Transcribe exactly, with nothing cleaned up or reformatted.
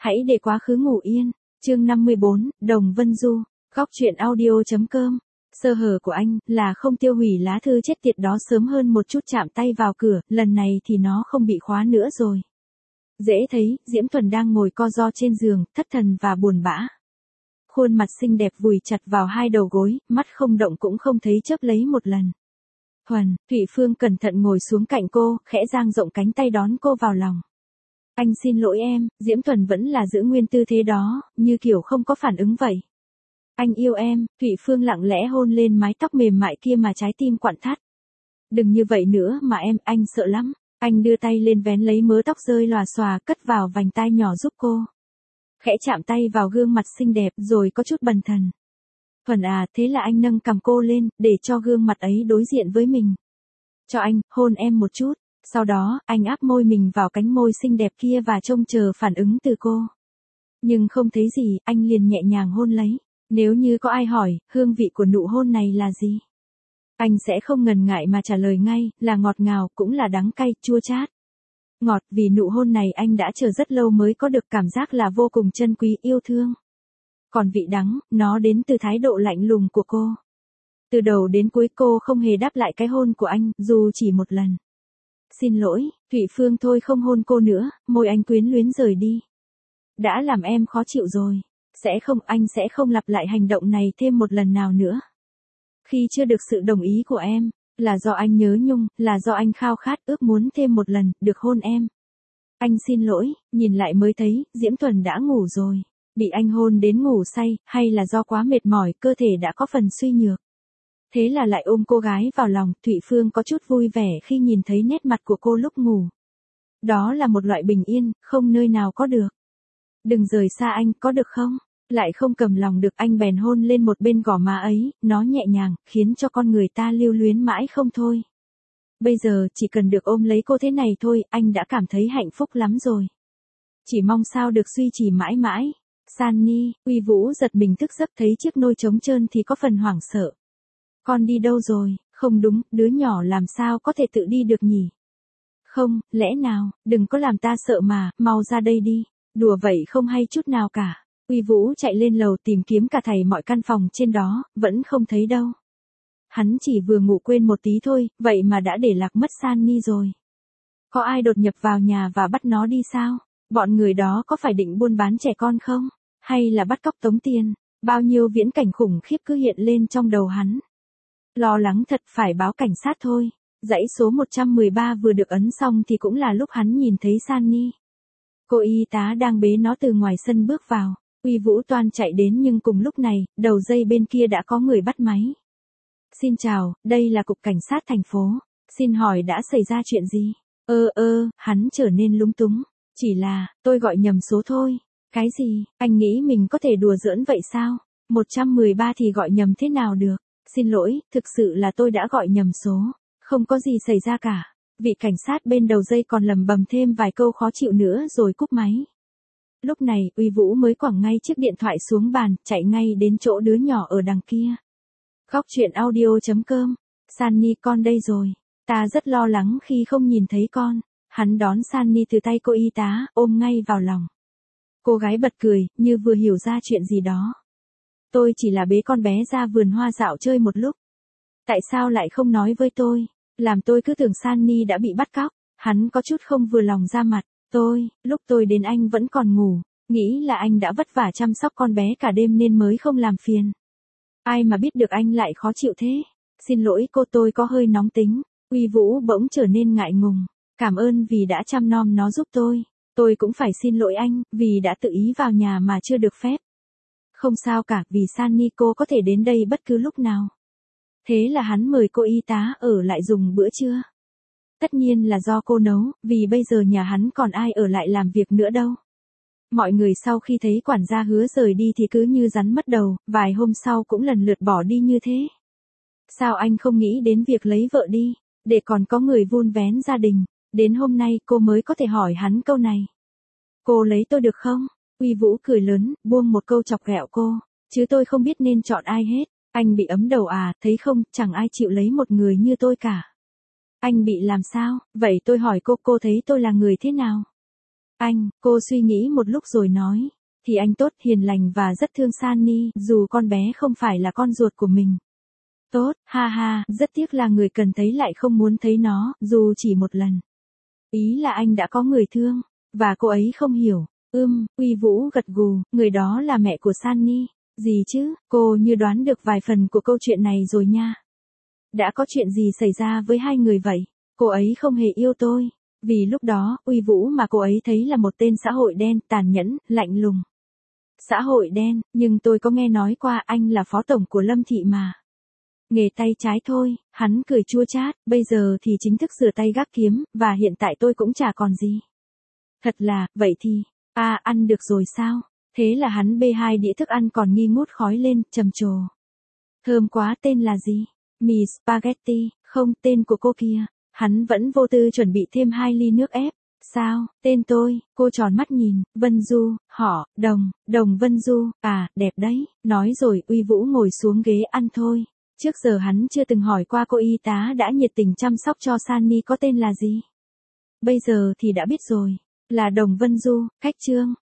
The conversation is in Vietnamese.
Hãy để quá khứ ngủ yên. Chương năm mươi bốn, Đồng Vân Du. Góc truyện audio.com. Sơ hở của anh là không tiêu hủy lá thư chết tiệt đó sớm hơn một chút chạm tay vào cửa, lần này thì nó không bị khóa nữa rồi. Dễ thấy, Diễm Thuần đang ngồi co ro trên giường, thất thần và buồn bã. Khuôn mặt xinh đẹp vùi chặt vào hai đầu gối, mắt không động cũng không thấy chớp lấy một lần. Thuần, Thụy Phương cẩn thận ngồi xuống cạnh cô, khẽ dang rộng cánh tay đón cô vào lòng. Anh xin lỗi em, Diễm Thuần vẫn là giữ nguyên tư thế đó, như kiểu không có phản ứng vậy. Anh yêu em, Thụy Phương lặng lẽ hôn lên mái tóc mềm mại kia mà trái tim quặn thắt. Đừng như vậy nữa mà em, anh sợ lắm. Anh đưa tay lên vén lấy mớ tóc rơi lòa xòa cất vào vành tai nhỏ giúp cô. Khẽ chạm tay vào gương mặt xinh đẹp rồi có chút bần thần. Thuần à, thế là anh nâng cằm cô lên, để cho gương mặt ấy đối diện với mình. Cho anh, hôn em một chút. Sau đó, anh áp môi mình vào cánh môi xinh đẹp kia và trông chờ phản ứng từ cô. Nhưng không thấy gì, anh liền nhẹ nhàng hôn lấy. Nếu như có ai hỏi, hương vị của nụ hôn này là gì? Anh sẽ không ngần ngại mà trả lời ngay, là ngọt ngào, cũng là đắng cay, chua chát. Ngọt vì nụ hôn này anh đã chờ rất lâu mới có được cảm giác là vô cùng trân quý yêu thương. Còn vị đắng, nó đến từ thái độ lạnh lùng của cô. Từ đầu đến cuối cô không hề đáp lại cái hôn của anh, dù chỉ một lần. Xin lỗi, Thụy Phương thôi không hôn cô nữa, môi anh quyến luyến rời đi. Đã làm em khó chịu rồi. Sẽ không, anh sẽ không lặp lại hành động này thêm một lần nào nữa. Khi chưa được sự đồng ý của em, là do anh nhớ nhung, là do anh khao khát ước muốn thêm một lần, được hôn em. Anh xin lỗi, nhìn lại mới thấy, Diễm Thuần đã ngủ rồi. Bị anh hôn đến ngủ say, hay là do quá mệt mỏi, cơ thể đã có phần suy nhược. Thế là lại ôm cô gái vào lòng, Thụy Phương có chút vui vẻ khi nhìn thấy nét mặt của cô lúc ngủ. Đó là một loại bình yên, không nơi nào có được. Đừng rời xa anh, có được không? Lại không cầm lòng được, anh bèn hôn lên một bên gò má ấy, nó nhẹ nhàng, khiến cho con người ta lưu luyến mãi không thôi. Bây giờ, chỉ cần được ôm lấy cô thế này thôi, anh đã cảm thấy hạnh phúc lắm rồi. Chỉ mong sao được duy trì mãi mãi. Sunny, Uy Vũ giật mình thức giấc thấy chiếc nôi trống trơn thì có phần hoảng sợ. Con đi đâu rồi? Không đúng, đứa nhỏ làm sao có thể tự đi được nhỉ? Không, lẽ nào, đừng có làm ta sợ mà, mau ra đây đi. Đùa vậy không hay chút nào cả. Uy Vũ chạy lên lầu tìm kiếm cả thảy mọi căn phòng trên đó, vẫn không thấy đâu. Hắn chỉ vừa ngủ quên một tí thôi, vậy mà đã để lạc mất Sunny rồi. Có ai đột nhập vào nhà và bắt nó đi sao? Bọn người đó có phải định buôn bán trẻ con không? Hay là bắt cóc tống tiền? Bao nhiêu viễn cảnh khủng khiếp cứ hiện lên trong đầu hắn. Lo lắng thật, phải báo cảnh sát thôi. Dãy số một trăm mười ba vừa được ấn xong thì cũng là lúc hắn nhìn thấy Sunny. Cô y tá đang bế nó từ ngoài sân bước vào. Uy Vũ toan chạy đến nhưng cùng lúc này, đầu dây bên kia đã có người bắt máy. Xin chào, đây là cục cảnh sát thành phố. Xin hỏi đã xảy ra chuyện gì? Ơ ơ, hắn trở nên lúng túng. Chỉ là, tôi gọi nhầm số thôi. Cái gì, anh nghĩ mình có thể đùa giỡn vậy sao? một trăm mười ba thì gọi nhầm thế nào được? Xin lỗi, thực sự là tôi đã gọi nhầm số. Không có gì xảy ra cả. Vị cảnh sát bên đầu dây còn lầm bầm thêm vài câu khó chịu nữa rồi cúp máy. Lúc này, Uy Vũ mới quẳng ngay chiếc điện thoại xuống bàn, chạy ngay đến chỗ đứa nhỏ ở đằng kia. Góc truyện audio.com. Sunny, con đây rồi. Ta rất lo lắng khi không nhìn thấy con. Hắn đón Sunny từ tay cô y tá, ôm ngay vào lòng. Cô gái bật cười, như vừa hiểu ra chuyện gì đó. Tôi chỉ là bế con bé ra vườn hoa dạo chơi một lúc. Tại sao lại không nói với tôi? Làm tôi cứ tưởng Sunny đã bị bắt cóc. Hắn có chút không vừa lòng ra mặt. Tôi, lúc tôi đến anh vẫn còn ngủ. Nghĩ là anh đã vất vả chăm sóc con bé cả đêm nên mới không làm phiền. Ai mà biết được anh lại khó chịu thế. Xin lỗi cô, tôi có hơi nóng tính. Uy Vũ bỗng trở nên ngại ngùng. Cảm ơn vì đã chăm nom nó giúp tôi. Tôi cũng phải xin lỗi anh, vì đã tự ý vào nhà mà chưa được phép. Không sao cả, vì Sunny cô có thể đến đây bất cứ lúc nào. Thế là hắn mời cô y tá ở lại dùng bữa trưa. Tất nhiên là do cô nấu, vì bây giờ nhà hắn còn ai ở lại làm việc nữa đâu. Mọi người sau khi thấy quản gia Hứa rời đi thì cứ như rắn mất đầu, vài hôm sau cũng lần lượt bỏ đi như thế. Sao anh không nghĩ đến việc lấy vợ đi, để còn có người vun vén gia đình, đến hôm nay cô mới có thể hỏi hắn câu này. Cô lấy tôi được không? Uy Vũ cười lớn, buông một câu chọc ghẹo cô, chứ tôi không biết nên chọn ai hết. Anh bị ấm đầu à, thấy không, chẳng ai chịu lấy một người như tôi cả. Anh bị làm sao? Vậy tôi hỏi cô, cô thấy tôi là người thế nào? Anh, cô suy nghĩ một lúc rồi nói. Thì anh tốt, hiền lành và rất thương Sunny, dù con bé không phải là con ruột của mình. Tốt, ha ha, rất tiếc là người cần thấy lại không muốn thấy nó, dù chỉ một lần. Ý là anh đã có người thương, và cô ấy không hiểu. Ưm, Uy Vũ gật gù, người đó là mẹ của Sunny. Gì chứ, cô như đoán được vài phần của câu chuyện này rồi nha. Đã có chuyện gì xảy ra với hai người vậy? Cô ấy không hề yêu tôi. Vì lúc đó, Uy Vũ mà cô ấy thấy là một tên xã hội đen, tàn nhẫn, lạnh lùng. Xã hội đen, nhưng tôi có nghe nói qua anh là phó tổng của Lâm Thị mà. Nghề tay trái thôi, hắn cười chua chát, bây giờ thì chính thức rửa tay gác kiếm, và hiện tại tôi cũng chả còn gì. Thật là, vậy thì, à ăn được rồi sao? Thế là hắn bê hai đĩa thức ăn còn nghi ngút khói lên, trầm trồ. Thơm quá, tên là gì? Mì spaghetti, không, tên của cô kia. Hắn vẫn vô tư chuẩn bị thêm hai ly nước ép. Sao, tên tôi, cô tròn mắt nhìn, Vân Du, họ, Đồng, Đồng Vân Du, à, đẹp đấy, nói rồi Uy Vũ ngồi xuống ghế ăn thôi. Trước giờ hắn chưa từng hỏi qua cô y tá đã nhiệt tình chăm sóc cho Sunny có tên là gì. Bây giờ thì đã biết rồi, là Đồng Vân Du, khách Trương.